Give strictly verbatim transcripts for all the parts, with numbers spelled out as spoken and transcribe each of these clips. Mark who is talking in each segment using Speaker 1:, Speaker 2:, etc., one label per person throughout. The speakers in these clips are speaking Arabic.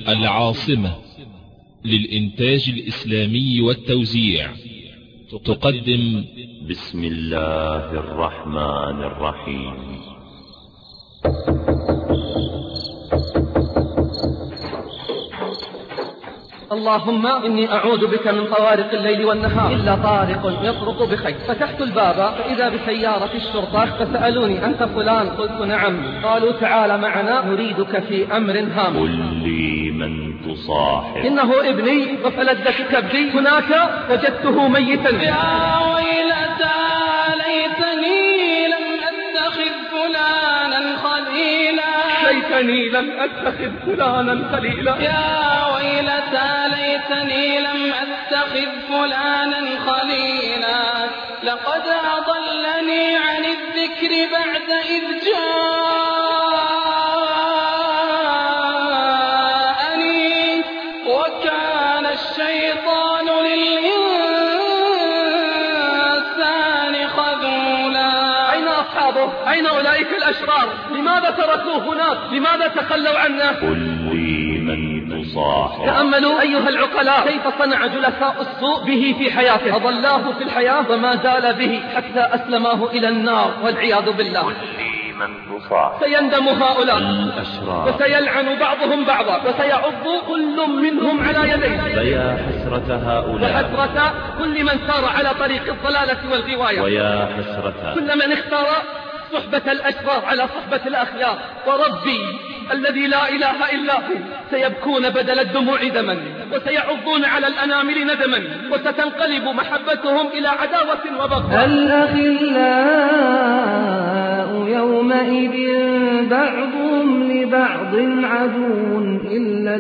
Speaker 1: العاصمة للإنتاج الإسلامي والتوزيع تقدم
Speaker 2: بسم الله الرحمن الرحيم.
Speaker 3: اللهم إني أعوذ بك من طوارق الليل والنهار إلا طارق يطرق بخير. فتحت الباب فإذا بسيارة الشرطة فسألوني أنت فلان؟ قلت نعم. قالوا تعال معنا نريدك في أمر هام.
Speaker 2: قل لي من تصاحب؟
Speaker 3: إنه ابني وفلذة كبدي هناك وجدته ميتا.
Speaker 4: يا ويلتى ليتني لم أتخذ فلانا خليلا.
Speaker 3: ليتني لم أتخذ فلانا خليلا.
Speaker 4: يا ويلتى ليتني لم أتخذ فلانا خليلا. لقد أضلني عن الذكر بعد إذ جاءني وكان الشيطان للإنسان خذولا.
Speaker 3: أين أصحابه؟ أين أولئك الأشرار؟ لماذا تركوه هناك؟ لماذا تخلوا عنه؟
Speaker 2: قل لي من تصاحب؟
Speaker 3: تأملوا أيها العقلاء كيف صنع جلساء السوء به في حياته. أضلاه في الحياة وما زال به حتى أسلماه إلى النار والعياذ بالله.
Speaker 2: قل لي من تصاحب؟
Speaker 3: سيندم هؤلاء
Speaker 2: الأشرار
Speaker 3: وسيلعن بعضهم بعضا وسيعض كل منهم على يديه.
Speaker 2: فيا حسرة هؤلاء
Speaker 3: وحسرة كل من سار على طريق الضلالة والغواية.
Speaker 2: ويا حسرة
Speaker 3: كل من اختار صحبة الأشرار على صحبة الأخيار. وربي الذي لا إله إلا هو سيبكون بدل الدموع دما وسيعضون على الأنامل ندما وستنقلب محبتهم إلى عداوة وبغضاء.
Speaker 5: الأخلاء يومئذ بعضهم لبعض عدو إلا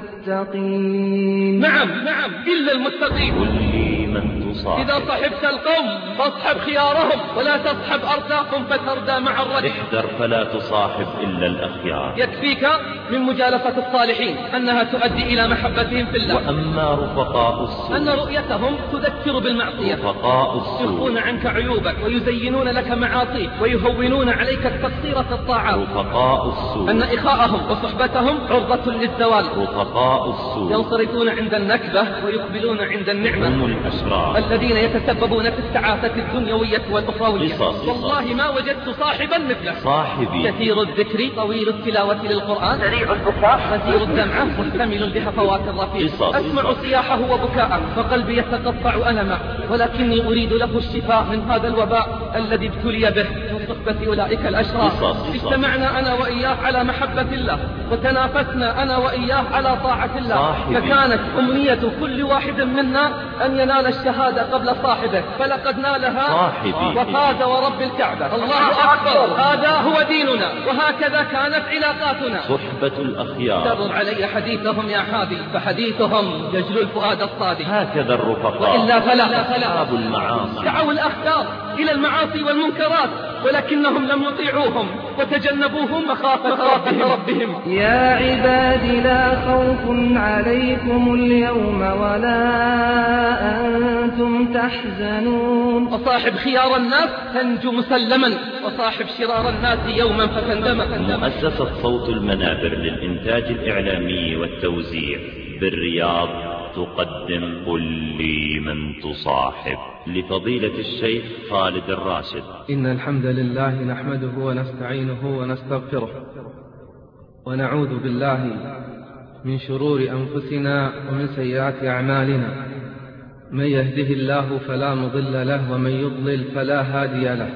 Speaker 5: المتقين.
Speaker 3: نعم نعم إلا المتقين.
Speaker 2: قل لي من تصاحب؟
Speaker 3: إذا صحبت القوم فاصحب خيارهم ولا تصحب أرزاقهم فتردى مع الرجل.
Speaker 2: احذر فلا تصاحب إلا الأخيار.
Speaker 3: يكفيك من مجالسة الصالحين أنها تؤدي إلى محبتهم في الله.
Speaker 2: وأما رفقاء السوء
Speaker 3: أن رؤيتهم تذكر بالمعصية.
Speaker 2: رفقاء السوء
Speaker 3: يخفون عنك عيوبك ويزينون لك معاصيك ويهونون عليك التقصير في الطاعات.
Speaker 2: رفقاء السوء
Speaker 3: أن إخاءهم وصحبتهم عرضة للزوال.
Speaker 2: رفقاء السوء
Speaker 3: ينصرفون عند النكبة ويقبلون عند النعمة.
Speaker 2: هم الأشرار
Speaker 3: الذين يتسببون في التعاسة الدنيوية والأخروية.
Speaker 2: قصص.
Speaker 3: والله ما وجدت صاحبا مثله.
Speaker 2: صاحبي
Speaker 3: كثير الذكر طويل التلاوة للقرآن سريع البكاء غزير الدمعة محتمل بهفوات الرفيق.
Speaker 2: قصص.
Speaker 3: أسمع صياحه وبكاءه فقلبي يتقطع ألما ولكني أريد له الشفاء من هذا الوباء الذي ابتلي به من صحبة أولئك الأشرار.
Speaker 2: قصص.
Speaker 3: اجتمعنا أنا وإياه على محبة الله وتنافسنا أنا وإياه على طاعة الله.
Speaker 2: صاحبي.
Speaker 3: فكانت أمنية كل واحد منا أن ينال الشهادة قبل صاحبه فلقد نالها
Speaker 2: صاحبي.
Speaker 3: وفاز ورب الكعبة. الله أكبر. هذا هو ديننا وهكذا كانت علاقاتنا.
Speaker 2: صحبة الأخيار.
Speaker 3: كرر علي حديثهم يا حادي فحديثهم يجلو الفؤاد الصادق.
Speaker 2: هكذا الرفقاء
Speaker 3: وإلا فلا
Speaker 2: أصحاب المعاصي.
Speaker 3: دعوا الأخيار إلى المعاصي والمنكرات ولكنهم لم يطيعوهم وتجنبوهم مخافة ربهم.
Speaker 5: يا عباد لا خوف عليكم اليوم ولا أنتم تحزنون.
Speaker 3: وصاحب خيار الناس تنجو مسلما وصاحب شرار الناس يوما فتندم.
Speaker 2: مؤسسة صوت المنابر للإنتاج الإعلامي والتوزيع بالرياض تقدم قل لي من تصاحب لفضيلة الشيخ خالد الراشد.
Speaker 6: إن الحمد لله نحمده ونستعينه ونستغفره ونعوذ بالله من شرور أنفسنا ومن سيئات أعمالنا. من يهده الله فلا مضل له ومن يضلل فلا هادي له.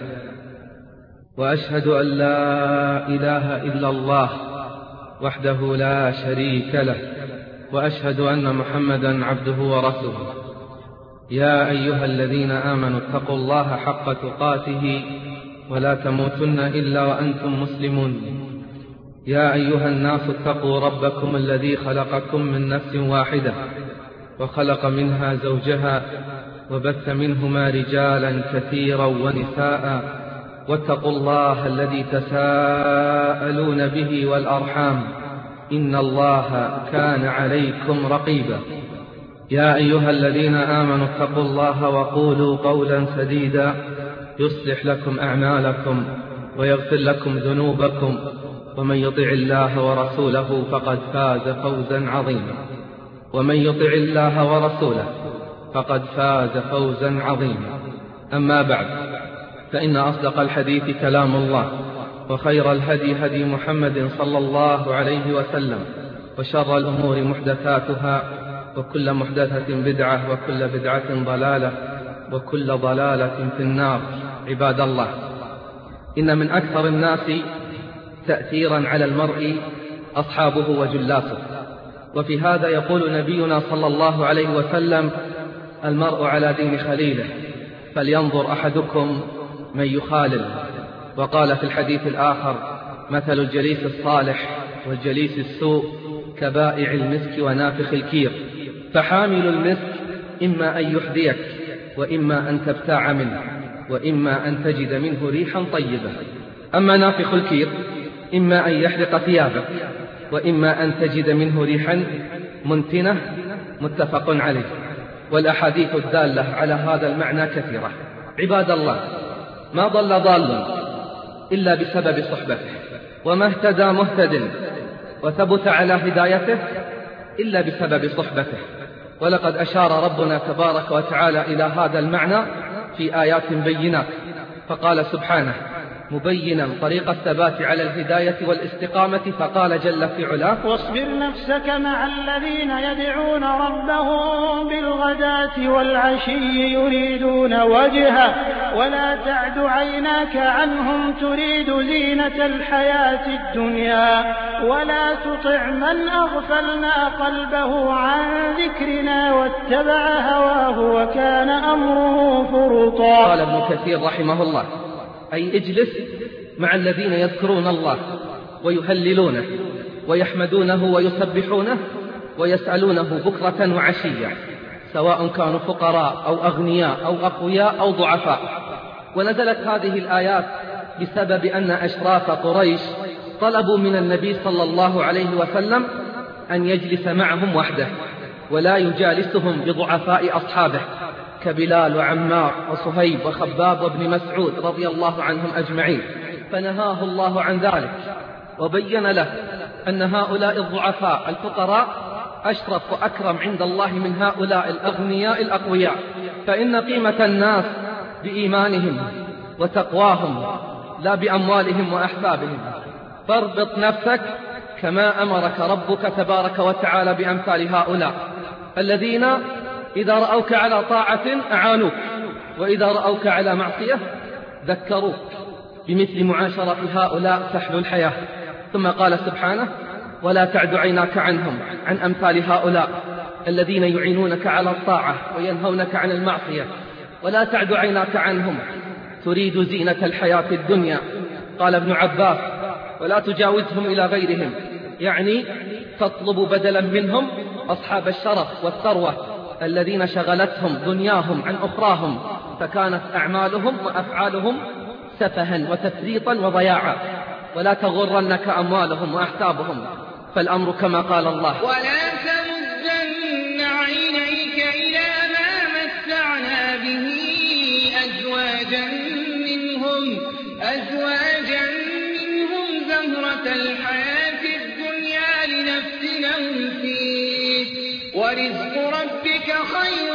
Speaker 6: وأشهد أن لا إله إلا الله وحده لا شريك له وأشهد أن محمدا عبده ورسوله. يا أيها الذين آمنوا اتقوا الله حق تقاته ولا تموتن إلا وأنتم مسلمون. يا أيها الناس اتقوا ربكم الذي خلقكم من نفس واحدة وخلق منها زوجها وبث منهما رجالا كثيرا ونساء واتقوا الله الذي تساءلون به والأرحام إن الله كان عليكم رقيبا. يا أيها الذين آمنوا اتقوا الله وقولوا قولا سديدا يصلح لكم أعمالكم ويغفر لكم ذنوبكم ومن يطع الله ورسوله فقد فاز فوزا عظيما ومن يطع الله ورسوله فقد فاز فوزا عظيما أما بعد، فإن أصدق الحديث كلام الله، وخير الهدي هدي محمد صلى الله عليه وسلم، وشر الأمور محدثاتها، وكل محدثة بدعة، وكل بدعة ضلالة، وكل ضلالة في النار. عباد الله، إن من أكثر الناس تأثيرا على المرء أصحابه وجلاسه، وفي هذا يقول نبينا صلى الله عليه وسلم: المرء على دين خليله، فلينظر أحدكم من يخالل. وقال في الحديث الآخر: مثل الجليس الصالح والجليس السوء كبائع المسك ونافخ الكير، فحامل المسك إما أن يحذيك، وإما أن تبتاع منه، وإما أن تجد منه ريحا طيبة. أما نافخ الكير إما أن يحرق ثيابك، وإما أن تجد منه ريحا منتنة. متفق عليه. والأحاديث الدالة على هذا المعنى كثيرة. عباد الله، ما ضل ضال إلا بسبب صحبته، وما اهتدى مهتد وثبت على هدايته إلا بسبب صحبته. ولقد أشار ربنا تبارك وتعالى إلى هذا المعنى في آيات بينات، فقال سبحانه مبينا طريق الثبات على الهداية والاستقامة، فقال جل في علاه:
Speaker 7: واصبر نفسك مع الذين يدعون ربهم بالغداة والعشي يريدون وجهه ولا تعد عيناك عنهم تريد زينة الحياة الدنيا ولا تطع من أغفلنا قلبه عن ذكرنا واتبع هواه وكان أمره فرطا.
Speaker 6: قال ابن كثير رحمه الله: أي اجلس مع الذين يذكرون الله ويهللونه ويحمدونه ويسبحونه ويسألونه بكرة وعشية، سواء كانوا فقراء أو أغنياء أو أقوياء أو ضعفاء. ونزلت هذه الآيات بسبب أن أشراف قريش طلبوا من النبي صلى الله عليه وسلم أن يجلس معهم وحده، ولا يجالسهم بضعفاء أصحابه كبلال وعمار وصهيب وخباب وابن مسعود رضي الله عنهم أجمعين، فنهاه الله عن ذلك، وبين له أن هؤلاء الضعفاء الفقراء أشرف وأكرم عند الله من هؤلاء الأغنياء الأقوياء، فإن قيمة الناس بإيمانهم وتقواهم لا بأموالهم وأحبابهم. فاربط نفسك كما أمرك ربك تبارك وتعالى بأمثال هؤلاء الذين إذا رأوك على طاعة أعانوك، وإذا رأوك على معصية ذكروك. بمثل معاشرة هؤلاء تحلو الحياة. ثم قال سبحانه: ولا تعد عيناك عنهم، عن أمثال هؤلاء الذين يعينونك على الطاعة وينهونك عن المعصية. ولا تعد عيناك عنهم تريد زينة الحياة الدنيا. قال ابن عباس: ولا تجاوزهم إلى غيرهم، يعني تطلب بدلا منهم أصحاب الشرف والثروة الذين شغلتهم دنياهم عن أخراهم، فكانت أعمالهم وأفعالهم سفها وتفريطا وضياعا. ولا تغرنك أموالهم وأحسابهم، فالأمر كما قال الله:
Speaker 8: ولا تمدن عينيك إلى ما متعنا به أزواجا منهم أزواجا منهم زهرة الحياة الدنيا لنفتنهم فيه ورزق ربك خير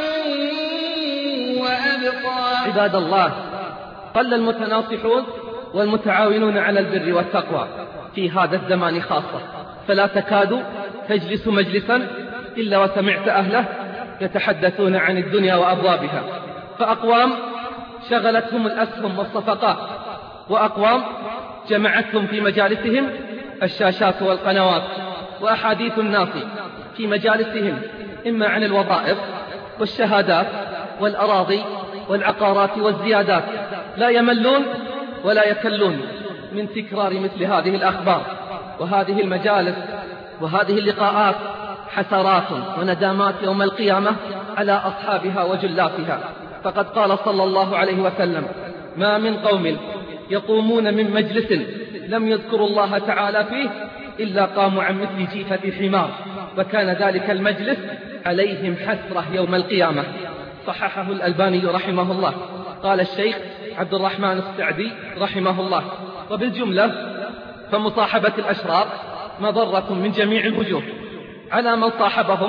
Speaker 8: وأبقى.
Speaker 6: عباد الله، قل المتناصحون والمتعاونون على البر والتقوى في هذا الزمان خاصة، فلا تكاد تجلس مجلسا إلا وسمعت أهله يتحدثون عن الدنيا وأبوابها. فأقوام شغلتهم الأسهم والصفقات، وأقوام جمعتهم في مجالسهم الشاشات والقنوات، وأحاديث الناس في مجالسهم إما عن الوظائف والشهادات والأراضي والعقارات والزيادات. لا يملون ولا يكلون من تكرار مثل هذه الأخبار. وهذه المجالس وهذه اللقاءات حسرات وندامات يوم القيامة على أصحابها وجلاتها. فقد قال صلى الله عليه وسلم: ما من قوم يقومون من مجلس لم يذكروا الله تعالى فيه إلا قاموا عن مثل جيفة حمار، وكان ذلك المجلس عليهم حسرة يوم القيامة. صححه الألباني رحمه الله. قال الشيخ عبد الرحمن السعدي رحمه الله: وبالجملة
Speaker 3: فمصاحبة الأشرار مضرة من جميع الوجوه على من صاحبهم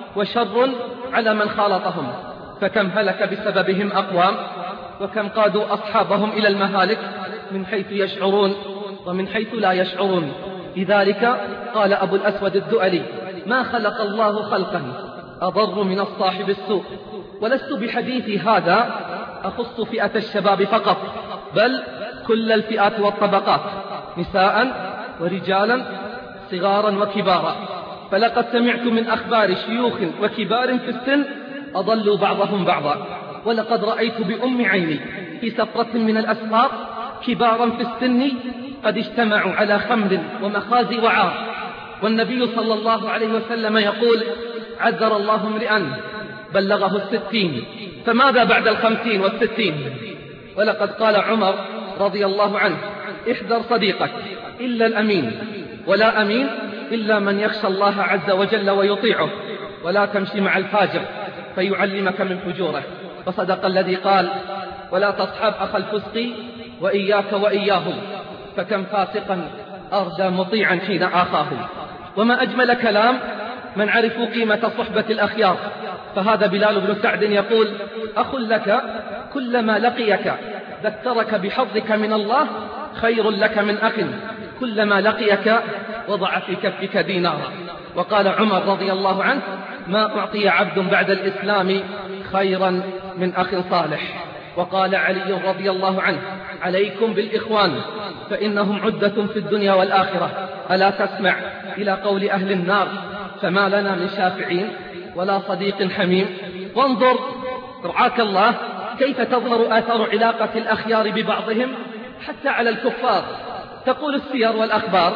Speaker 3: وشر على من خالطهم، فكم هلك بسببهم أقوام، وكم قادوا أصحابهم إلى المهالك من حيث يشعرون ومن حيث لا يشعرون. لذلك قال أبو الأسود الدؤلي: ما خلق الله خلقا أضر من الصاحب السوء. ولست بحديثي هذا أخص فئة الشباب فقط، بل كل الفئات والطبقات، نساء ورجالا، صغارا وكبارا. فلقد سمعت من أخبار شيوخ وكبار في السن أضلوا بعضهم بعضا، ولقد رأيت بأم عيني في سفرة من الأسفار كبارا في السن قد اجتمعوا على خمر ومخازي وعار، والنبي صلى الله عليه وسلم يقول: عذر الله امرئا بلغه الستين، فماذا بعد الخمسين والستين؟ ولقد قال عمر رضي الله عنه: احذر صديقك إلا الأمين، ولا أمين إلا من يخشى الله عز وجل ويطيعه، ولا تمشي مع الفاجر فيعلمك من فجوره. فصدق الذي قال: ولا تصحب أخ الفسق وإياك وإياه، فكم فاسقا أردى مطيعا حين آخاه. وما أجمل كلام من عرفوا قيمة صحبة الأخيار، فهذا بلال بن سعد يقول: أخ لك كلما لقيك ذكرك بحظك من الله خير لك من أخ كلما لقيك وضع في كفك دينارا. وقال عمر رضي الله عنه: ما أعطي عبد بعد الإسلام خيرا من أخ صالح. وقال علي رضي الله عنه: عليكم بالإخوان فإنهم عدة في الدنيا والآخرة. ألا تسمع إلى قول أهل النار: فما لنا من شافعين ولا صديق حميم. وانظر رعاك الله كيف تظهر آثار علاقة الأخيار ببعضهم حتى على الكفار. تقول السير والأخبار: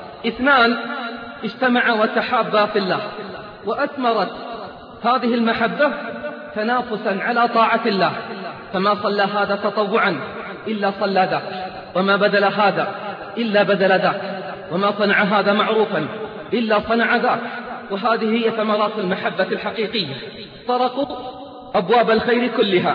Speaker 3: اثنان اجتمعا وتحابا في الله، وأثمرت هذه المحبة تنافسا على طاعة الله، فما صلى هذا تطوعا إلا صلى ذاك، وما بدل هذا إلا بدل ذاك، وما صنع هذا معروفا إلا صنع ذاك. وهذه هي ثمرات المحبة الحقيقية. طرقوا أبواب الخير كلها،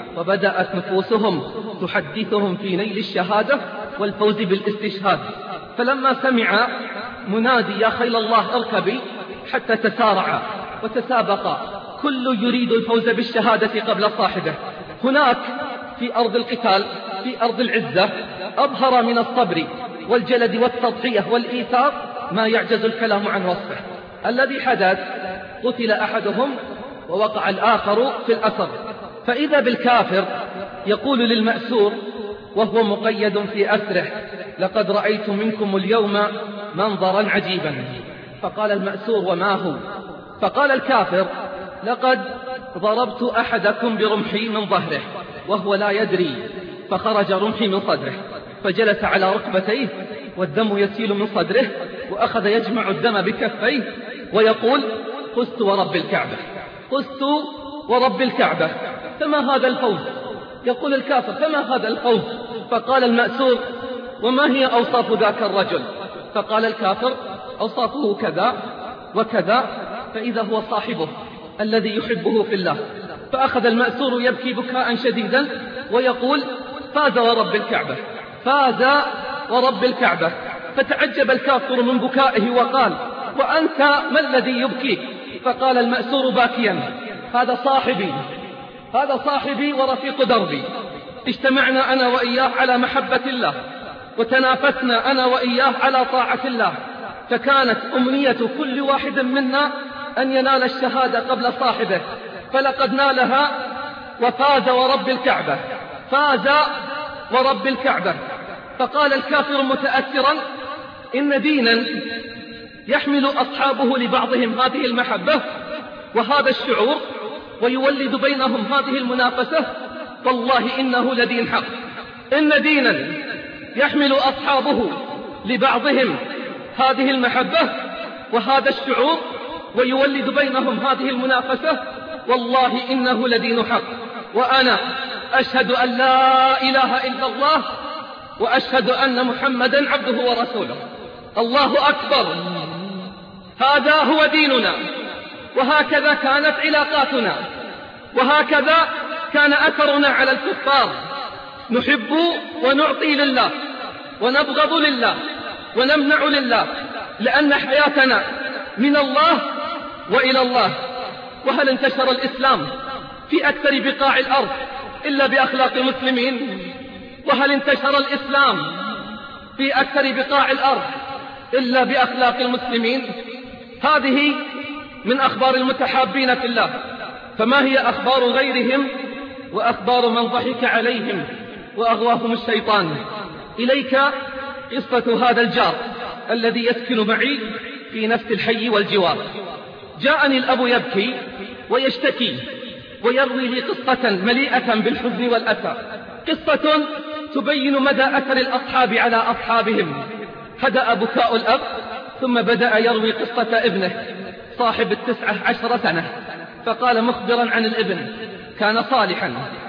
Speaker 3: وبدأت نفوسهم تحدثهم في نيل الشهادة والفوز بالاستشهاد. فلما سمع منادي: يا خيل الله اركبي، حتى تسارع وتسابق، كل يريد الفوز بالشهادة قبل صاحبه. هناك في أرض القتال، في أرض العزة، أظهر من الصبر والجلد والتضحية والإيثار ما يعجز الكلام عن وصفه. الذي حدث: قتل أحدهم ووقع الآخر في الأسر، فإذا بالكافر يقول للمأسور وهو مقيد في أسره: لقد رأيت منكم اليوم منظرا عجيبا. فقال المأسور: وما هو؟ فقال الكافر: لقد ضربت أحدكم برمحي من ظهره وهو لا يدري، فخرج رمحي من صدره، فجلس على ركبتيه والدم يسيل من صدره، وأخذ يجمع الدم بكفيه ويقول: قست ورب الكعبة، قست ورب الكعبة، فما هذا الفوز؟ يقول الكافر: فما هذا الفوز؟ فقال المأسور: وما هي أوصاف ذاك الرجل؟ فقال الكافر: أوصافه كذا وكذا، فإذا هو صاحبه الذي يحبه في الله. فأخذ المأسور يبكي بكاء شديدا ويقول: فاز ورب الكعبة، فاز ورب الكعبة. فتعجب الكافر من بكائه وقال: وأنت ما الذي يبكيك؟ فقال المأسور باكيا: هذا صاحبي، هذا صاحبي ورفيق دربي، اجتمعنا أنا وإياه على محبة الله، وتنافسنا أنا وإياه على طاعة الله، فكانت أمنية كل واحد منا أن ينال الشهادة قبل صاحبه، فلقد نالها وفاز ورب الكعبة، فاز ورب الكعبة. فقال الكافر متأثرا: إن دينا يحمل أصحابه لبعضهم هذه المحبة وهذا الشعور ويولد بينهم هذه المنافسة، والله إنه لدين حق. إن دينا يحمل أصحابه لبعضهم هذه المحبة وهذا الشعور ويولد بينهم هذه المنافسة، والله إنه لدين حق. وأنا أشهد أن لا إله إلا الله وأشهد أن محمدا عبده ورسوله. الله أكبر، هذا هو ديننا، وهكذا كانت علاقاتنا، وهكذا كان أثرنا على الكفار. نحب ونعطي لله ونبغض لله، ونمنع لله، لأن حياتنا من الله وإلى الله. وهل انتشر الإسلام في أكثر بقاع الأرض إلا بأخلاق المسلمين؟ وهل انتشر الإسلام في أكثر بقاع الأرض إلا بأخلاق المسلمين؟ هذه من أخبار المتحابين في الله. فما هي أخبار غيرهم وأخبار من ضحك عليهم وأغواهم الشيطان؟ إليك قصة هذا الجار الذي يسكن معي في نفس الحي والجوار. جاءني الأب يبكي ويشتكي ويروي لي قصة مليئة بالحزن والأسى، قصة تبين مدى أثر الأصحاب على أصحابهم. هدأ بكاء الأب ثم بدأ يروي قصة ابنه صاحب التسعة عشر سنة، فقال مخبرا عن الابن: كان صالحا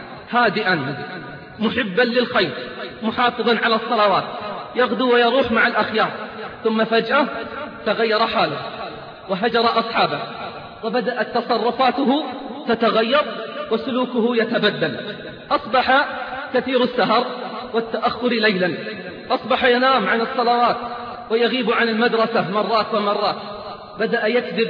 Speaker 3: هادئا محبا للخير محافظا على الصلوات، يغدو ويروح مع الأخيار، ثم فجأة تغير حاله وهجر أصحابه، وبدأت تصرفاته تتغير وسلوكه يتبدل. أصبح كثير السهر والتأخر ليلا، أصبح ينام عن الصلوات ويغيب عن المدرسة مرات ومرات، بدأ يكذب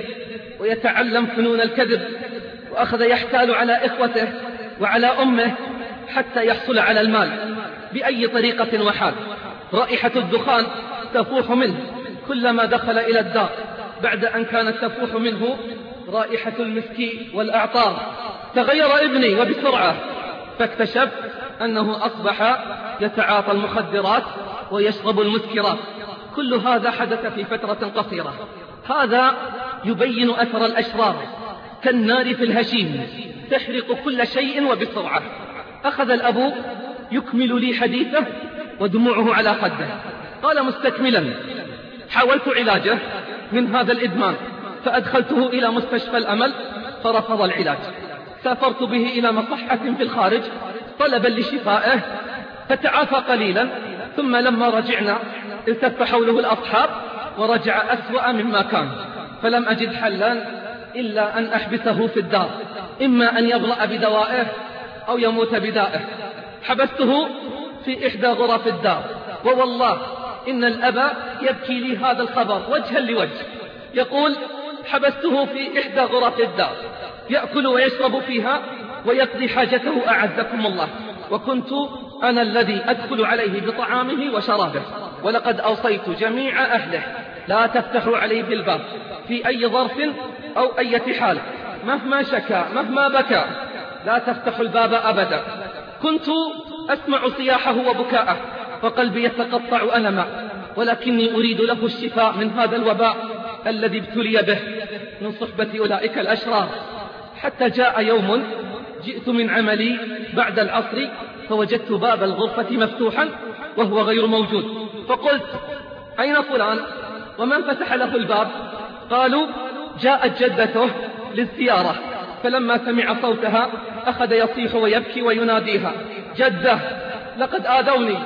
Speaker 3: ويتعلم فنون الكذب، وأخذ يحتال على إخوته وعلى أمه حتى يحصل على المال بأي طريقة وحال. رائحة الدخان تفوح منه كلما دخل إلى الدار، بعد أن كانت تفوح منه رائحة المسك والأعطار. تغير ابني وبسرعة، فاكتشف أنه أصبح يتعاطى المخدرات ويشرب المسكرات. كل هذا حدث في فترة قصيرة. هذا يبين أثر الأشرار كالنار في الهشيم، تحرق كل شيء وبسرعة. أخذ الأب يكمل لي حديثه ودموعه على خده. قال مستكملا: حاولت علاجه من هذا الإدمان، فأدخلته إلى مستشفى الأمل فرفض العلاج. سافرت به إلى مصحة في الخارج طلبا لشفائه، فتعافى قليلا، ثم لما رجعنا التف حوله الأصحاب ورجع أسوأ مما كان. فلم أجد حلا إلا أن أحبسه في الدار، إما أن يبرأ بدوائه أو يموت بدائه. حبسته في إحدى غرف الدار، ووالله إن الأب يبكي لي هذا الخبر وجها لوجه. يقول: حبسته في إحدى غرف الدار يأكل ويشرب فيها ويقضي حاجته أعزكم الله، وكنت أنا الذي أدخل عليه بطعامه وشرابه، ولقد أوصيت جميع أهله لا تفتحوا عليه الباب في أي ظرف أو أي حال، مهما شكى مهما بكى لا تفتحوا الباب أبدا. كنت أسمع صياحه وبكاءه فقلبي يتقطع ألما، ولكني أريد له الشفاء من هذا الوباء الذي ابتلي به من صحبة أولئك الأشرار. حتى جاء يوم جئت من عملي بعد العصر فوجدت باب الغرفة مفتوحا وهو غير موجود، فقلت: أين فلان؟ ومن فتح له الباب؟ قالوا: جاءت جدته للزيارة. فلما سمع صوتها أخذ يصيح ويبكي ويناديها: جدة لقد آذوني،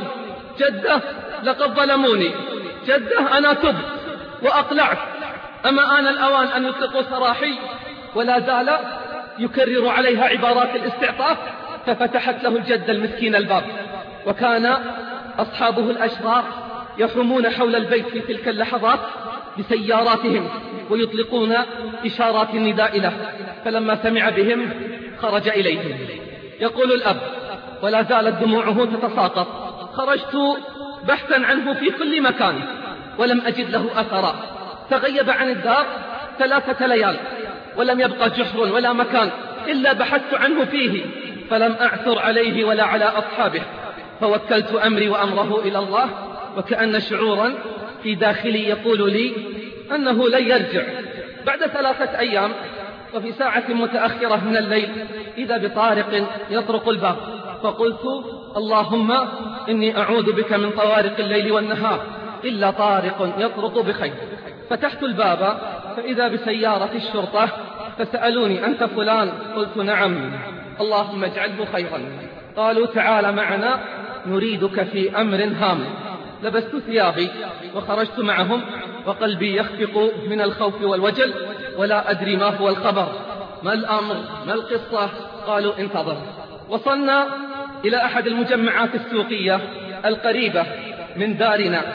Speaker 3: جدة لقد ظلموني، جدة أنا تبت وأقلعت، أما آن الأوان أن يطلقوا سراحي؟ ولا زال يكرر عليها عبارات الاستعطاف. ففتحت له الجدة المسكين الباب، وكان أصحابه الأشرار يحومون حول البيت في تلك اللحظات بسياراتهم ويطلقون إشارات النداء له. فلما سمع بهم خرج إليهم. يقول الأب ولا زالت دموعه تتساقط: خرجت بحثا عنه في كل مكان ولم أجد له أثرا، تغيب عن الدار ثلاثة ليال ولم يبقى جحر ولا مكان إلا بحثت عنه فيه، فلم أعثر عليه ولا على أصحابه، فوكلت أمري وأمره إلى الله، وكأن شعورا في داخلي يقول لي أنه لن يرجع. بعد ثلاثة أيام وفي ساعة متأخرة من الليل إذا بطارق يطرق الباب، فقلت: اللهم إني أعوذ بك من طوارق الليل والنهار إلا طارق يطرق بخير. فتحت الباب فإذا بسيارة الشرطة، فسألوني: أنت فلان؟ قلت: نعم. اللهم اجعله خيرا. قالوا: تعال معنا نريدك في أمر هام. لبست ثيابي وخرجت معهم وقلبي يخفق من الخوف والوجل، ولا أدري ما هو الخبر، ما الأمر، ما القصة. قالوا: انتظر. وصلنا إلى أحد المجمعات السوقية القريبة من دارنا،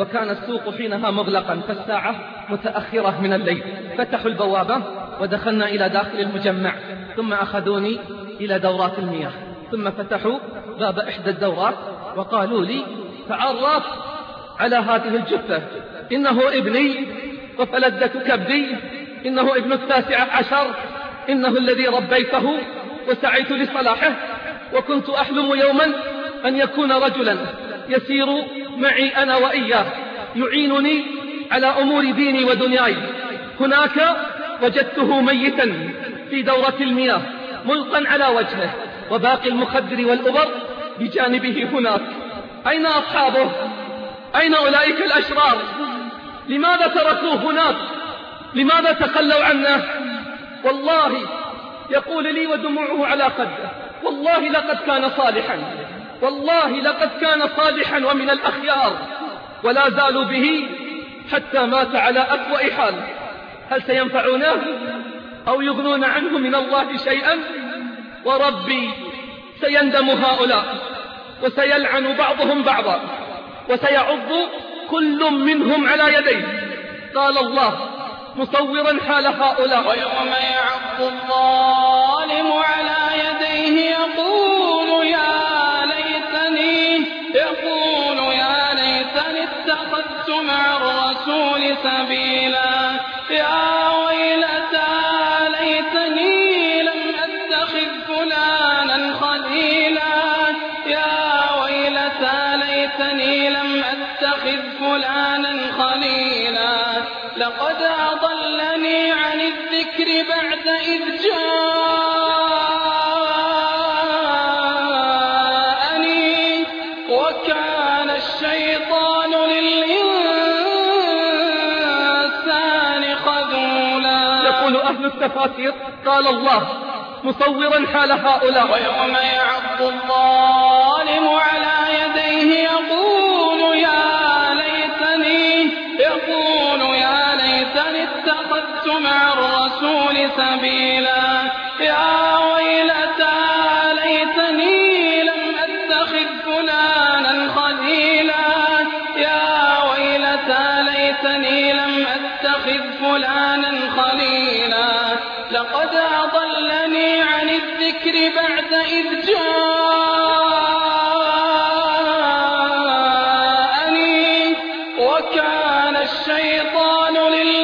Speaker 3: وكان السوق حينها مغلقا فالساعة متأخرة من الليل. فتحوا البوابة ودخلنا إلى داخل المجمع، ثم أخذوني إلى دورات المياه، ثم فتحوا باب إحدى الدورات وقالوا لي تعرف على هذه الجثة، إنه ابني وفلذة كبدي، إنه ابن التاسع عشر، إنه الذي ربيته وسعيت لصلاحه، وكنت أحلم يوما أن يكون رجلا يسير معي أنا وإياه يعينني على أمور ديني ودنياي. هناك وجدته ميتا في دورة المياه ملقا على وجهه، وباقي المخدر والأبر بجانبه هناك. أين أصحابه؟ أين أولئك الأشرار؟ لماذا تركوه هناك؟ لماذا تخلوا عنه؟ والله يقول لي ودموعه على خده، والله لقد كان صالحا، والله لقد كان صالحا ومن الأخيار، ولا زالوا به حتى مات على أسوأ حال. هل سينفعونه أو يغنون عنه من الله شيئا؟ وربي سيندم هؤلاء وسيلعن بعضهم بعضا وسيعض كل منهم على يديه. قال الله مصورا حال هؤلاء:
Speaker 4: ويوم يعض الظالم على يديه يقول يا ليتني يقول يا ليتني اتخذت مع الرسول سبيلا، يا ويلتى ليتني لم أتخذ فلانا خليلا، يا ويلتى ليتني لم أتخذ فلانا خليلا، لقد أضلني عن الذكر بعد إذ جاءني وكان الشيطان للإنسان خذولا.
Speaker 3: يقول أهل التفاسير قال الله مصورا حال هؤلاء:
Speaker 4: ويوم يعض الظالم على يديه يقول يا ليتني يقول يا ليتني اتخذت مع الرسول سبيلا، يا ويلتى ليتني لم أتخذ فلانا خليلا، يا ويلتى ليتني لم أتخذ فلانا خليلا، لقد أضلني عن الذكر بعد إذ جاءني وكان الشيطان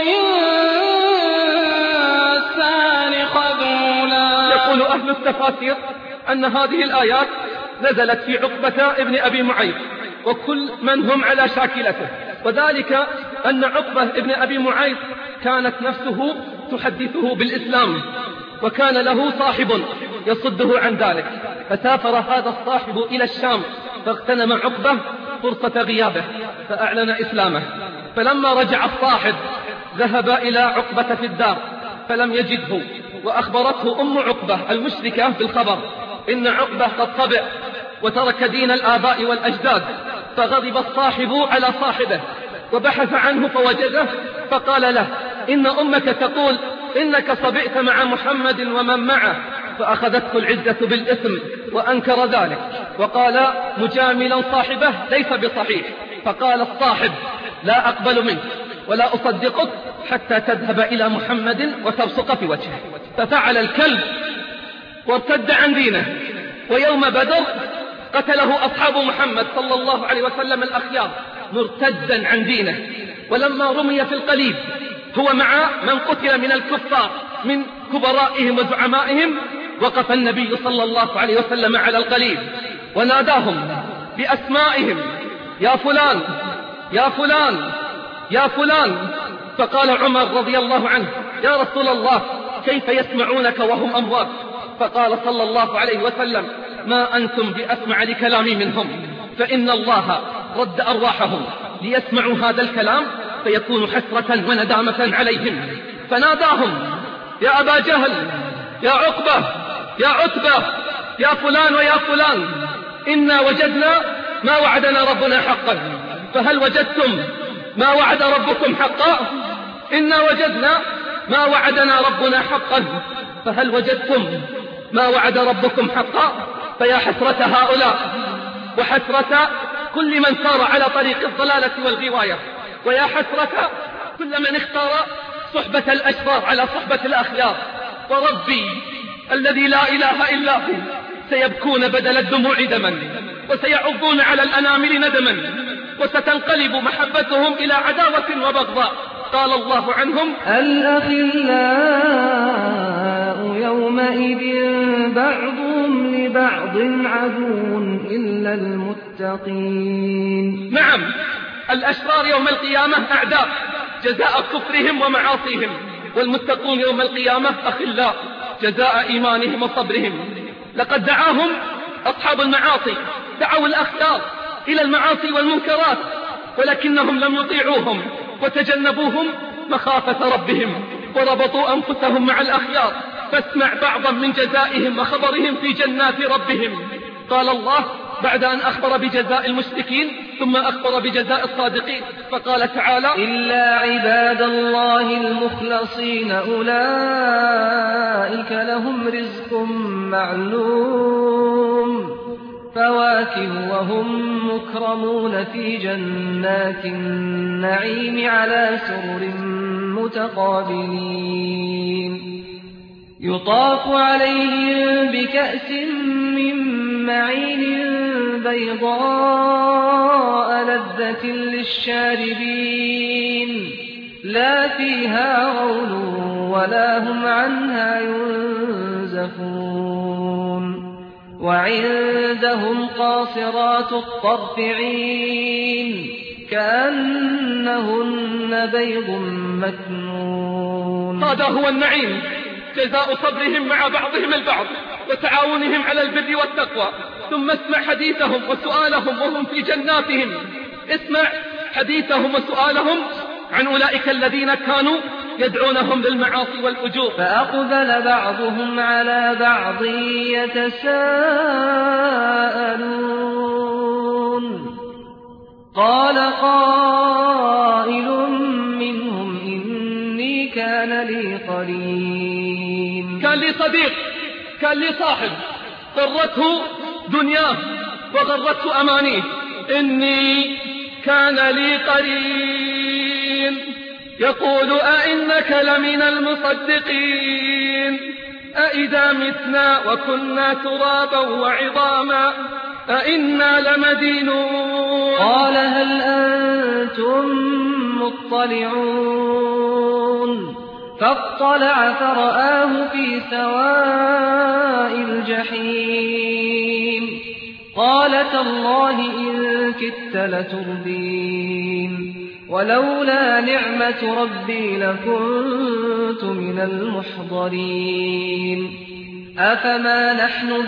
Speaker 4: للإنسان خذولا.
Speaker 3: يقول أهل التفاسير أن هذه الآيات نزلت في عقبة ابن أبي معيط وكل من هم على شاكلته، وذلك أن عقبة ابن أبي معيط كانت نفسه تحدثه بالإسلام، وكان له صاحب يصده عن ذلك، فسافر هذا الصاحب إلى الشام فاغتنم عقبة فرصة غيابه فأعلن إسلامه. فلما رجع الصاحب ذهب إلى عقبة في الدار فلم يجده، وأخبرته أم عقبة المشركة بالخبر إن عقبة قد طبع وترك دين الآباء والأجداد. فغضب الصاحب على صاحبه وبحث عنه فوجده، فقال له إن أمك تقول إنك صبئت مع محمد ومن معه، فأخذته العزة بالإثم وأنكر ذلك وقال مجاملا صاحبه ليس بصحيح. فقال الصاحب لا أقبل منك ولا أصدقك حتى تذهب إلى محمد وتبصق في وجهه. ففعل الكلب وارتد عن دينه، ويوم بدر قتله أصحاب محمد صلى الله عليه وسلم الأخيار مرتدا عن دينه. ولما رمي في القليب هو مع من قتل من الكفار من كبرائهم وزعمائهم، وقف النبي صلى الله عليه وسلم على القليب وناداهم بأسمائهم: يا فلان يا فلان يا فلان. فقال عمر رضي الله عنه: يا رسول الله كيف يسمعونك وهم أموات؟ فقال صلى الله عليه وسلم: ما أنتم بأسمع لكلامي منهم، فإن الله رد أرواحهم ليسمعوا هذا الكلام فيكون حسرة وندامة عليهم. فناداهم: يا أبا جهل يا عقبة يا عتبة يا فلان ويا فلان، إنا وجدنا ما وعدنا ربنا حقا، فهل وجدتم ما وعد ربكم حقا؟ إنا وجدنا ما وعدنا ربنا حقا، فهل وجدتم ما وعد ربكم حقا؟ فيا حسرة هؤلاء وحسرة كل من سار على طريق الضلالة والغواية، ويا حسرة كل من اختار صحبة الأشرار على صحبة الأخيار. وربي الذي لا إله إلا هو سيبكون بدل الدموع دما، وسيعضون على الأنامل ندما، وستنقلب محبتهم إلى عداوة وبغضاء. قال الله عنهم:
Speaker 5: الأخلاء يومئذ بعضهم لبعض عدو إلا المتقين.
Speaker 3: نعم، الأشرار يوم القيامة أعداء جزاء كفرهم ومعاصيهم، والمتقون يوم القيامة أخلاء جزاء إيمانهم وصبرهم. لقد دعاهم أصحاب المعاصي، دعوا الأخيار إلى المعاصي والمنكرات، ولكنهم لم يطيعوهم وتجنبوهم مخافة ربهم، وربطوا أنفسهم مع الأخيار. فاسمع بعضا من جزائهم وخبرهم في جنات ربهم. قال الله بعد أن أخبر بجزاء المشركين ثم أخبر بجزاء الصادقين، فقال تعالى:
Speaker 5: إلا عباد الله المخلصين أولئك لهم رزق معلوم، فواكه وهم مكرمون في جنات النعيم على سرر متقابلين، يطاف عليهم بكأس من معين بيضاء لذة للشاربين، لا فيها غول ولا هم عنها ينزفون. وعندهم قاصرات الطرف عين كأنهن بيض مكنون.
Speaker 3: هذا هو النعيم، جزاء صبرهم مع بعضهم البعض وتعاونهم على البر والتقوى. ثم اسمع حديثهم وسؤالهم وهم في جناتهم، اسمع حديثهم وسؤالهم عن أولئك الذين كانوا يدعونهم بالمعاصي والفجور.
Speaker 5: فأقبل بعضهم على بعض يتساءلون، قال قائل منهم إني كان لي قرين.
Speaker 3: كان لي صديق، كان لي صاحب، غرته دنياه وغرته أمانيه. إني كان لي قرين يقول أئنك لمن المصدقين أئذا متنا وكنا ترابا وعظاما أئنا لمدينون.
Speaker 5: قال هل أنتم مطلعون؟ فاطلع فرآه في سواء الجحيم، قال تالله إن كدت لتردين، ولولا نعمة ربي لكنت من المحضرين. أفما نحن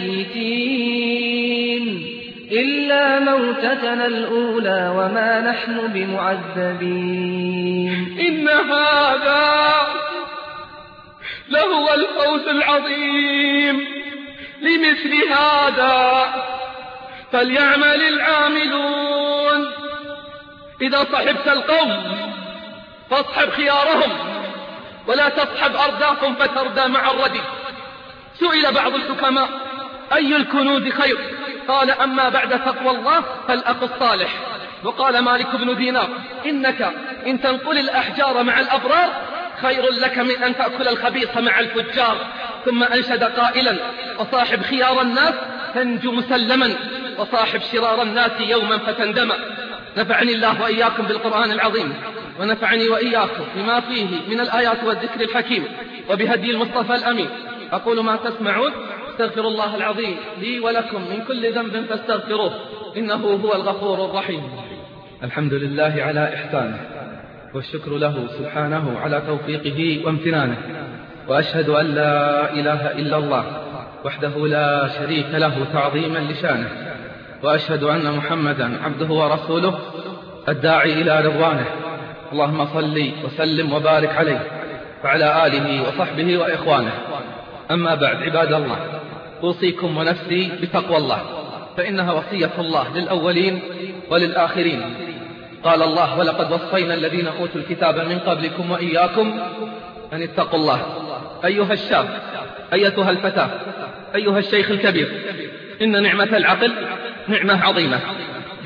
Speaker 5: بميتين إلا موتتنا الأولى وما نحن بمعذبين.
Speaker 3: إن هذا لهو الفوز العظيم، لمثل هذا فليعمل العاملون. إذا صحبت القوم فاصحب خيارهم ولا تصحب أرداكم فتردى مع الردي. سئل بعض الحكماء أي الكنوز خير؟ قال أما بعد تقوى الله فالأخ الصالح. وقال مالك بن دينار إنك إن تنقل الأحجار مع الأبرار خير لك من أن تأكل الخبيث مع الفجار. ثم أنشد قائلا وصاحب خيار الناس تنجو مسلما وصاحب شرار الناس يوما فتندم. نفعني الله وإياكم بالقرآن العظيم، ونفعني وإياكم بما فيه من الآيات والذكر الحكيم وبهدي المصطفى الأمين. أقول ما تسمعون، استغفر الله العظيم لي ولكم من كل ذنب فاستغفروه إنه هو الغفور الرحيم.
Speaker 6: الحمد لله على إحسانه، والشكر له سبحانه على توفيقه وامتنانه، وأشهد أن لا إله إلا الله وحده لا شريك له تعظيما لشانه، وأشهد أن محمدا عبده ورسوله الداعي إلى رضوانه. اللهم صل وسلم وبارك عليه وعلى آله وصحبه وإخوانه. أما بعد، عباد الله، أوصيكم ونفسي بتقوى الله، فإنها وصية الله للأولين وللآخرين. قال الله ولقد وصينا الذين أوتوا الكتاب من قبلكم وإياكم أن اتقوا الله. أيها الشاب، أيتها الفتاة، أيها الشيخ الكبير، إن نعمة العقل نعمة عظيمة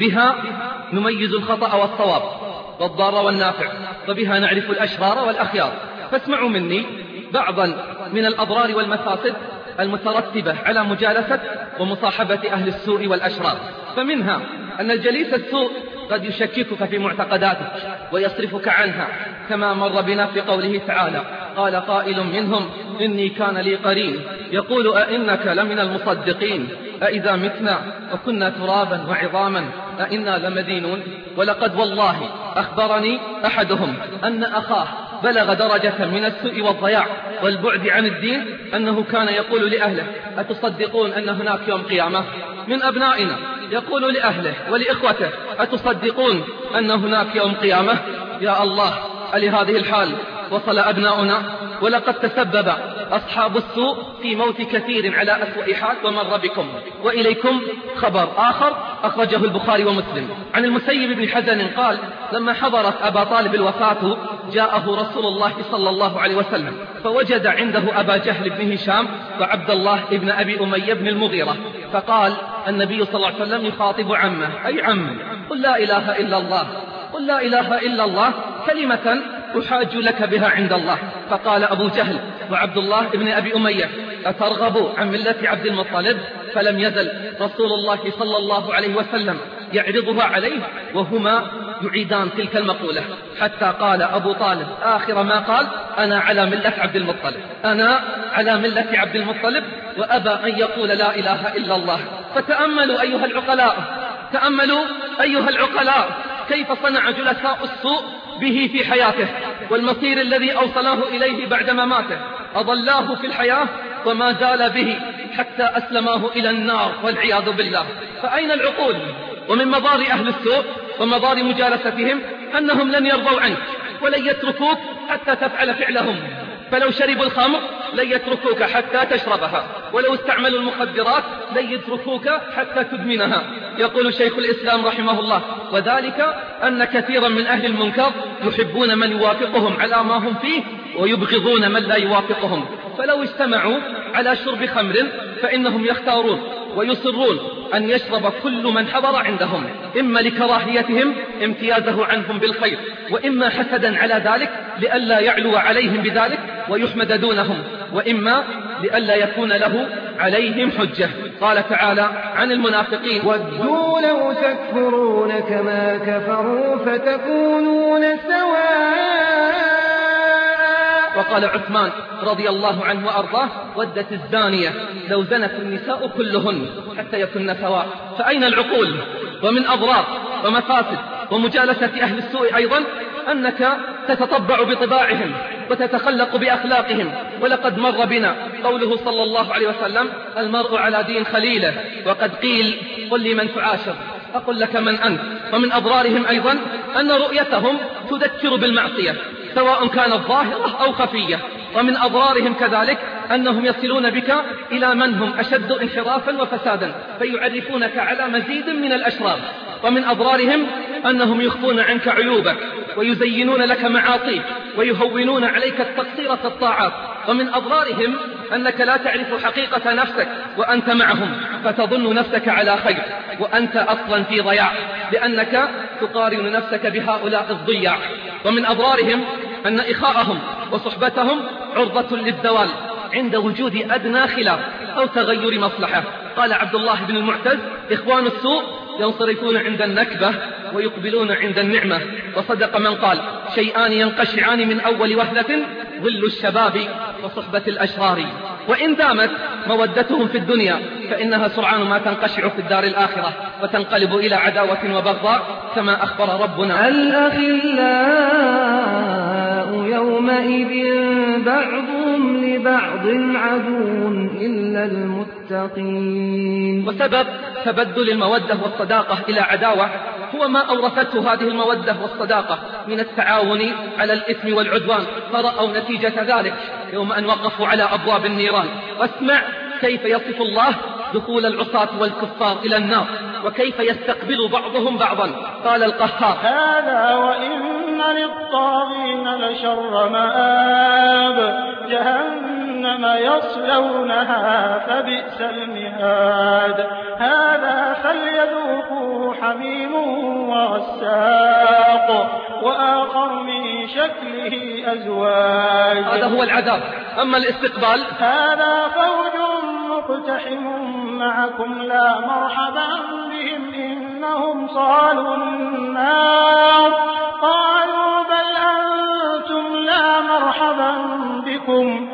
Speaker 3: بها نميز الخطأ والصواب والضار والنافع، وبها نعرف الأشرار والأخيار. فاسمعوا مني بعضا من الأضرار والمفاسد المترتبة على مجالسة ومصاحبة أهل السوء والأشرار. فمنها أن الجليس السوء قد يشككك في معتقداتك ويصرفك عنها، كما مر بنا في قوله تعالى: قال قائل منهم إني كان لي قرين يقول أئنك لمن المصدقين أئذا متنا وكنا ترابا وعظاما أئنا لمدينون. ولقد والله أخبرني أحدهم أن أخاه بلغ درجة من السوء والضياع والبعد عن الدين أنه كان يقول لأهله: أتصدقون أن هناك يوم قيامة؟ من أبنائنا يقول لأهله ولإخوته: أتصدقون أن هناك يوم قيامة؟ يا الله، ألهذه الحال وصل أبناؤنا؟ ولقد تسبب أصحاب السوء في موت كثير على أسوأ حال ومر بكم. وإليكم خبر آخر أخرجه البخاري ومسلم عن المسيب بن حزن قال: لما حضرت أبا طالب الوفاة جاءه رسول الله صلى الله عليه وسلم فوجد عنده أبا جهل بن هشام وعبد الله بن أبي أمية بن المغيرة، فقال النبي صلى الله عليه وسلم يخاطب عمه: أي عم، قل لا إله إلا الله، قل لا إله إلا الله كلمة أحاج لك بها عند الله. فقال أبو جهل وعبد الله بن أبي أمية: أترغب عن ملة عبد المطلب؟ فلم يزل رسول الله صلى الله عليه وسلم يعرضها عليه وهما يعيدان تلك المقولة، حتى قال أبو طالب آخر ما قال: أنا على ملة عبد المطلب، أنا على ملة عبد المطلب، وأبى أن يقول لا إله إلا الله. فتأملوا أيها العقلاء، تأملوا أيها العقلاء كيف صنع جلساء السوء به في حياته، والمصير الذي أوصلاه إليه بعد مماته. أضلاه في الحياة وما زال به حتى أسلماه إلى النار والعياذ بالله. فأين العقول؟ ومن مضار أهل السوء ومضار مجالستهم أنهم لن يرضوا عنك ولن يتركوك حتى تفعل فعلهم. فلو شربوا الخمر لن يتركوك حتى تشربها، ولو استعملوا المخدرات لن يتركوك حتى تدمنها. يقول شيخ الإسلام رحمه الله: وذلك أن كثيرا من أهل المنكر يحبون من يوافقهم على ما هم فيه ويبغضون من لا يوافقهم. فلو اجتمعوا على شرب خمر فإنهم يختارون ويصرون أن يشرب كل من حضر عندهم، إما لكراهيتهم امتيازه عنهم بالخير، وإما حسدا على ذلك لئلا يعلو عليهم بذلك ويحمد دونهم، وإما لئلا يكون له عليهم حجة. قال تعالى عن المنافقين:
Speaker 9: ودوا لو تكفرون كما كفروا فتكونون سواء.
Speaker 3: وقال عثمان رضي الله عنه وأرضاه: ودت الزانية لو زنت النساء كلهن حتى يكن سواء. فأين العقول؟ ومن أضرار ومفاسد ومجالسة أهل السوء أيضا أنك تتطبع بطباعهم وتتخلق بأخلاقهم. ولقد مر بنا قوله صلى الله عليه وسلم: المرء على دين خليله. وقد قيل: قل لي من تعاشر أقول لك من أنت. ومن أضرارهم أيضا أن رؤيتهم تذكر بالمعصية سواء كانت ظاهرة أو خفية. ومن أضرارهم كذلك أنهم يصلون بك إلى من هم أشد انحرافا وفسادا فيعرفونك على مزيد من الأشرار. ومن أضرارهم أنهم يخفون عنك عيوبك ويزينون لك معاصيك ويهونون عليك التقصير في الطاعات. ومن أضرارهم أنك لا تعرف حقيقة نفسك وأنت معهم، فتظن نفسك على خير وأنت أصلا في ضياع، لأنك تقارن نفسك بهؤلاء الضياع. ومن أضرارهم أن إخاءهم وصحبتهم عرضة للزوال عند وجود أدنى خلاف أو تغير مصلحة. قال عبد الله بن المعتز: إخوان السوء ينصرفون عند النكبة ويقبلون عند النعمة. وصدق من قال: شيئان ينقشعان من أول وهلة: ظل الشباب وصحبة الأشرار. وإن دامت مودتهم في الدنيا فإنها سرعان ما تنقشع في الدار الآخرة وتنقلب إلى عداوة وبغضاء، كما أخبر ربنا:
Speaker 5: الأخلاء يومئذ بعضهم لبعض عدو إلا المتقين.
Speaker 3: وسبب تبدل المودة والصداقة إلى عداوة هو ما أورثته هذه المودة والصداقة من التعاون على الإثم والعدوان، فرأوا نتيجة ذلك يوم أن وقفوا على أبواب النيران. واسمع كيف يصف الله دخول العصاة والكفار إلى النار وكيف يستقبل بعضهم بعضا. قال القهار:
Speaker 7: هذا وإن للطاغين لشر مآب جهنم جهنم يصلونها فبئس المهاد هذا فليذوقوه حميم وغساق وآخر من شكله أزواج.
Speaker 3: هذا هو العذاب. أما الاستقبال
Speaker 7: هذا فوج مقتحم معكم لا مرحبا بهم إنهم صالوا النار قالوا بل أنتم لا مرحبا بكم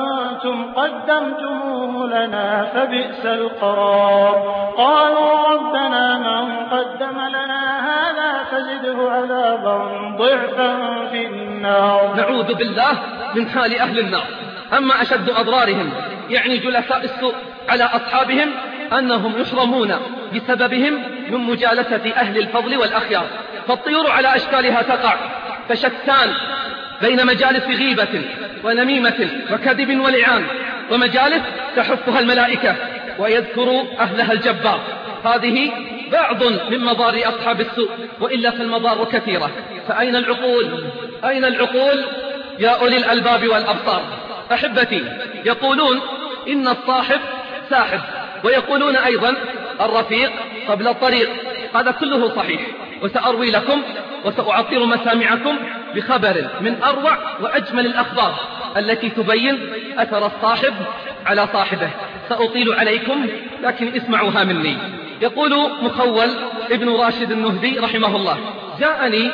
Speaker 7: أنتم قدمتموه لنا فبئس القرار قالوا ربنا من قدم لنا هذا فزده عذابا ضعفا في النار.
Speaker 3: نعوذ بالله من حال أهل النار. أما أشد أضرارهم يعني جلساء السوء على أصحابهم أنهم يحرمون بسببهم من مجالسة أهل الفضل والأخيار، فالطيور على أشكالها تقع، فشتان بين مجالس غيبة ونميمة وكذب ولعان ومجالس تحفها الملائكة ويذكر أهلها الجبار. هذه بعض من مضار أصحاب السوء، وإلا فالمضار كثيرة. فأين العقول؟ أين العقول يا أولي الألباب والأبصار؟ أحبتي، يقولون إن الصاحب ساحب، ويقولون أيضا الرفيق قبل الطريق. هذا كله صحيح، وسأروي لكم وسأعطر مسامعكم بخبر من أروع وأجمل الأخبار التي تبين أثر الصاحب على صاحبه. سأطيل عليكم لكن اسمعوها مني. يقول مخول ابن راشد النهدي رحمه الله: جاءني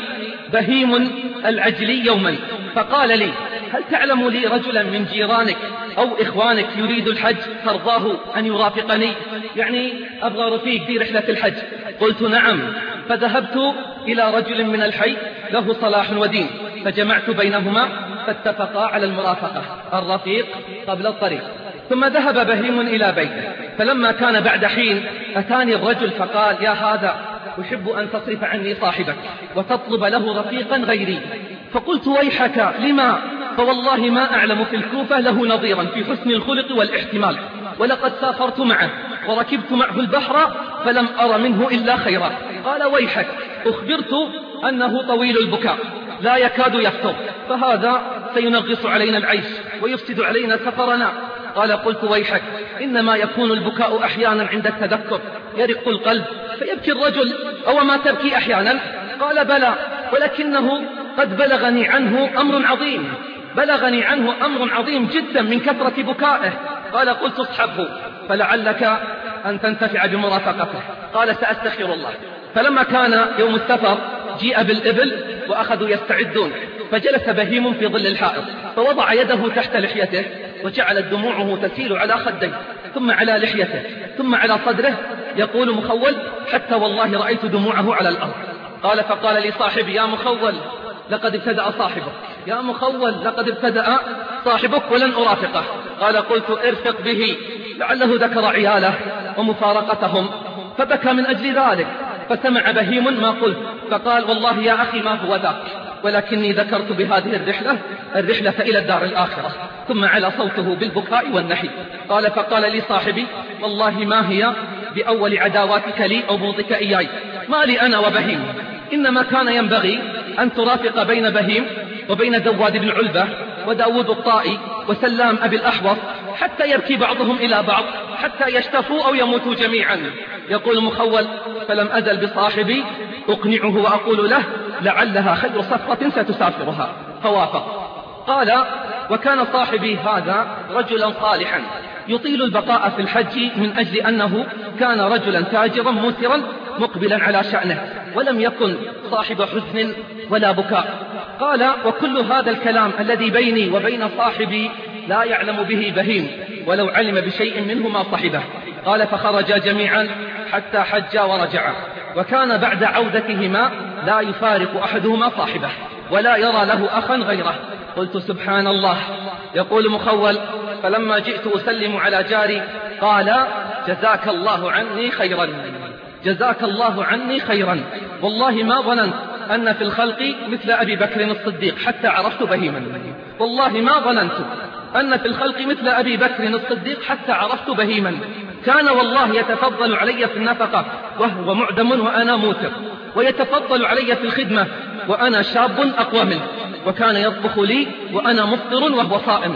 Speaker 3: بهيم العجلي يوما فقال لي: هل تعلم لي رجلا من جيرانك أو إخوانك يريد الحج ترضاه أن يرافقني؟ يعني أبغى رفيق في رحلة الحج. قلت: نعم. فذهبت إلى رجل من الحي له صلاح ودين، فجمعت بينهما فاتفقا على المرافقة، الرفيق قبل الطريق. ثم ذهب بهيم إلى بيته، فلما كان بعد حين أتاني الرجل فقال: يا هذا، أحب أن تصرف عني صاحبك وتطلب له رفيقا غيري. فقلت: ويحك، لما؟ فوالله ما أعلم في الكوفة له نظيرا في حسن الخلق والاحتمال، ولقد سافرت معه وركبت معه البحر فلم أر منه إلا خيرا. قال: ويحك، أخبرت أنه طويل البكاء لا يكاد يفطر، فهذا سينغص علينا العيش ويفسد علينا سفرنا. قال: قلت: ويحك، إنما يكون البكاء أحيانا عند التذكر، يرق القلب فيبكي الرجل، أو ما تبكي أحيانا؟ قال: بلى، ولكنه قد بلغني عنه أمر عظيم، بلغني عنه أمر عظيم جدا من كثرة بكائه. قال: قلت: اصحبه فلعلك أن تنتفع بمرافقته. قال: سأستخير الله. فلما كان يوم السفر جيء بالإبل وأخذوا يستعدون، فجلس بهيم في ظل الحائط، فوضع يده تحت لحيته وجعلت دموعه تسيل على خديه ثم على لحيته ثم على صدره. يقول مخول: حتى والله رأيت دموعه على الأرض. قال: فقال لي صاحبي: يا مخول، لقد ابتدأ صاحبك، يا مخول، لقد ابتدأ صاحبك ولن أرافقه. قال: قلت: ارفق به، لعله ذكر عياله ومفارقتهم فبكى من أجل ذلك. فسمع بهيم ما قلت فقال: والله يا أخي ما هو ذاك، ولكني ذكرت بهذه الرحلة الرحلة إلى الدار الآخرة. ثم على صوته بالبكاء والنحي. قال: فقال لي صاحبي: والله ما هي بأول عداواتك لي أو بغضك إياي، ما لي أنا وبهيم، إنما كان ينبغي أن ترافق بين بهيم وبين دواد بن علبة وداود الطائي وسلام أبي الأحوص، حتى يبكي بعضهم إلى بعض حتى يشتفوا أو يموتوا جميعا. يقول مخول: فلم أزل بصاحبي أقنعه وأقول له لعلها خير صفقة ستسافرها، فوافق. قال: وكان صاحبي هذا رجلا صالحا يطيل البقاء في الحج من أجل أنه كان رجلا تاجرا موسرا مقبلا على شأنه، ولم يكن صاحب حزن ولا بكاء. قال: وكل هذا الكلام الذي بيني وبين صاحبي لا يعلم به بهيم، ولو علم بشيء منه ما صحبه. قال: فخرجا جميعا حتى حجا ورجعا، وكان بعد عودتهما لا يفارق أحدهما صاحبه ولا يرى له أخا غيره. قلت: سبحان الله. يقول مخول: فلما جئت أسلم على جاري قال: جزاك الله عني خيرا، جزاك الله عني خيرا، والله ما ظننت أن في الخلق مثل أبي بكر الصديق حتى عرفت بهيما، والله ما ظننت أن في الخلق مثل أبي بكر الصديق حتى عرفت بهيما. كان والله يتفضل علي في النفقة وهو معدم وأنا موتر، ويتفضل علي في الخدمة وأنا شاب أقوى منه، وكان يطبخ لي وأنا مفطر وهو صائم،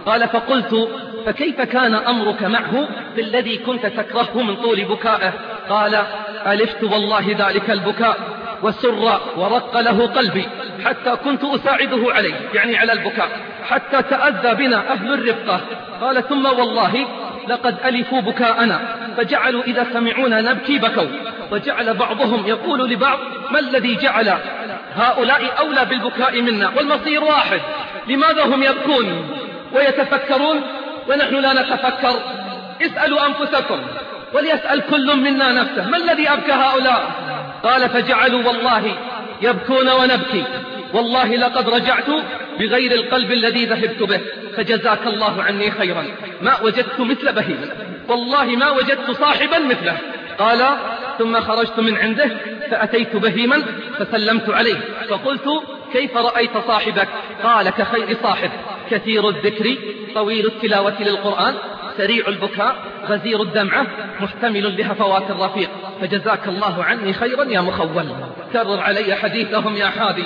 Speaker 3: قال فقلت فكيف كان أمرك معه في الذي كنت تكرهه من طول بكائه؟ قال ألفت والله ذلك البكاء وسر ورق له قلبي حتى كنت أساعده عليه، يعني على البكاء، حتى تأذى بنا أهل الرفقة. قال ثم والله لقد ألفوا بكاءنا فجعلوا إذا سمعونا نبكي بكوا، وجعل بعضهم يقول لبعض ما الذي جعل هؤلاء أولى بالبكاء منا والمصير واحد، لماذا هم يبكون ويتفكرون ونحن لا نتفكر؟ اسألوا أنفسكم وليسأل كل منا نفسه ما الذي أبكى هؤلاء؟ قال فجعلوا والله يبكون ونبكي، والله لقد رجعت بغير القلب الذي ذهبت به، فجزاك الله عني خيرا، ما وجدت مثل بهيم، والله ما وجدت صاحبا مثله. قال ثم خرجت من عنده فأتيت بهيما فسلمت عليه فقلت كيف رأيت صاحبك؟ قال كخير صاحب، كثير الذكر طويل التلاوة للقرآن سريع البكاء غزير الدمعة محتمل لهفوات الرفيق، فجزاك الله عني خيرا يا مخول. كرر علي حديثهم يا حادي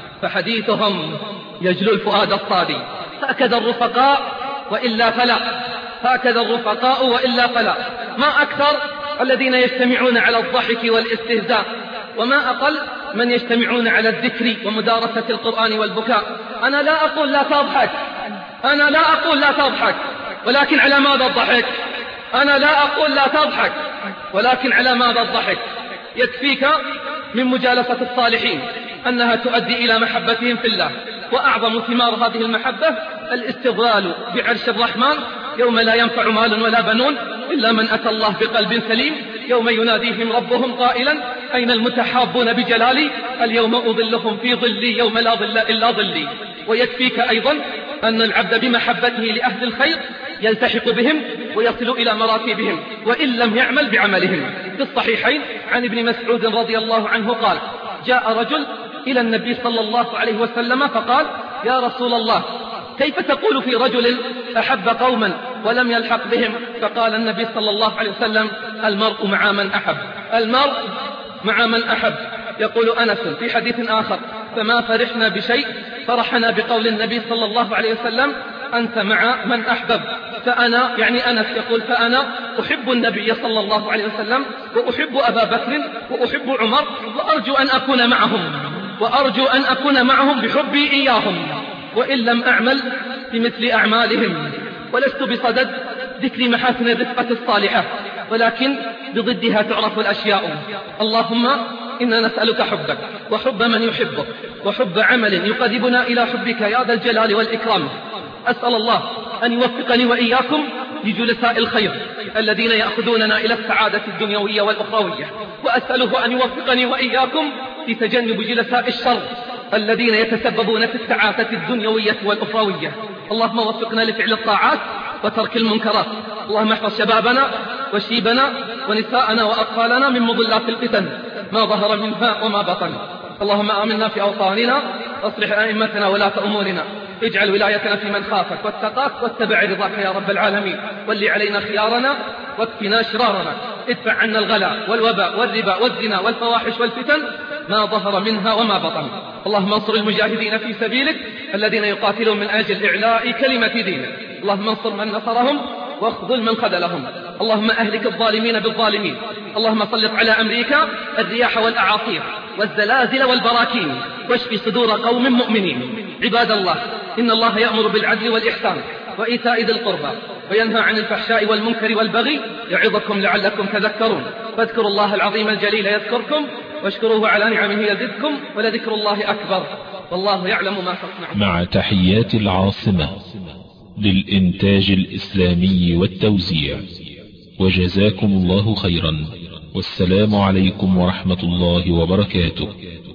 Speaker 3: فحديثهم يجلو الفؤاد الصادي. هكذا الرفقاء وإلا فلا، هكذا الرفقاء وإلا فلا. ما أكثر الذين يجتمعون على الضحك والاستهزاء، وما أقل من يجتمعون على الذكر ومدارسة القرآن والبكاء. أنا لا أقول لا تضحك، أنا لا أقول لا تضحك، ولكن على ماذا الضحك؟ أنا لا أقول لا تضحك، ولكن على ماذا الضحك؟ يكفيك من مجالسة الصالحين أنها تؤدي إلى محبتهم في الله، وأعظم ثمار هذه المحبة الاستظلال بعرش الرحمن يوم لا ينفع مال ولا بنون إلا من أتى الله بقلب سليم، يوم يناديهم ربهم قائلا أين المتحابون بجلالي؟ اليوم أظلهم في ظلي يوم لا ظل إلا ظلي. ويكفيك أيضا أن العبد بمحبته لأهل الخير يلتحق بهم ويصل إلى مراتبهم وإن لم يعمل بعملهم. في الصحيحين عن ابن مسعود رضي الله عنه قال جاء رجل إلى النبي صلى الله عليه وسلم فقال يا رسول الله كيف تقول في رجل أحب قوما ولم يلحق بهم؟ فقال النبي صلى الله عليه وسلم المرء مع من أحب، المرء مع من أحب. يقول أنس في حديث آخر فما فرحنا بشيء فرحنا بقول النبي صلى الله عليه وسلم أنت مع من أحبب. فأنا يعني أنس يقول فأنا أحب النبي صلى الله عليه وسلم وأحب أبا بكر وأحب عمر وأرجو أن أكون معهم، وأرجو أن أكون معهم بحبي إياهم وإن لم أعمل بمثل أعمالهم. ولست بصدد ذكر محاسن الرفقة الصالحة، ولكن بضدها تعرف الأشياء. اللهم إنا نسألك حبك وحب من يحبك وحب عمل يقربنا إلى حبك يا ذا الجلال والإكرام. أسأل الله أن يوفقني وإياكم لجلساء الخير الذين يأخذوننا إلى السعادة الدنيوية والأخروية، وأسأله أن يوفقني وإياكم لتجنب جلساء الشر الذين يتسببون في التعاسة الدنيوية والأخروية. اللهم وفقنا لفعل الطاعات وترك المنكرات. اللهم احفظ شبابنا وشيبنا ونساءنا وأطفالنا من مضلات الفتن ما ظهر منها وما بطن. اللهم آمنا في أوطاننا واصلح أئمتنا ولاة أمورنا، اجعل ولايتنا في من خافك واتقاك واتبع رضاك يا رب العالمين. ولي علينا خيارنا واكفنا شرارنا، ادفع عنا الغلاء والوباء والربا والزنا والفواحش والفتن ما ظهر منها وما بطن. اللهم انصر المجاهدين في سبيلك الذين يقاتلون من أجل إعلاء كلمة دينك. اللهم انصر من نصرهم واخذل من خذلهم. اللهم أهلك الظالمين بالظالمين. اللهم سلط على أمريكا الرياح والأعاصير والزلازل والبراكين واشف صدور قوم مؤمنين. عباد الله إن الله يأمر بالعدل والإحسان وإيتاء ذي القربى وينهى عن الفحشاء والمنكر والبغي يعظكم لعلكم تذكرون. فاذكروا الله العظيم الجليل يذكركم واشكروه على نعمه يزدكم ولذكر الله أكبر والله يعلم ما تصنعون.
Speaker 1: مع تحيات العاصمة للإنتاج الإسلامي والتوزيع، وجزاكم الله خيرا، والسلام عليكم ورحمة الله وبركاته.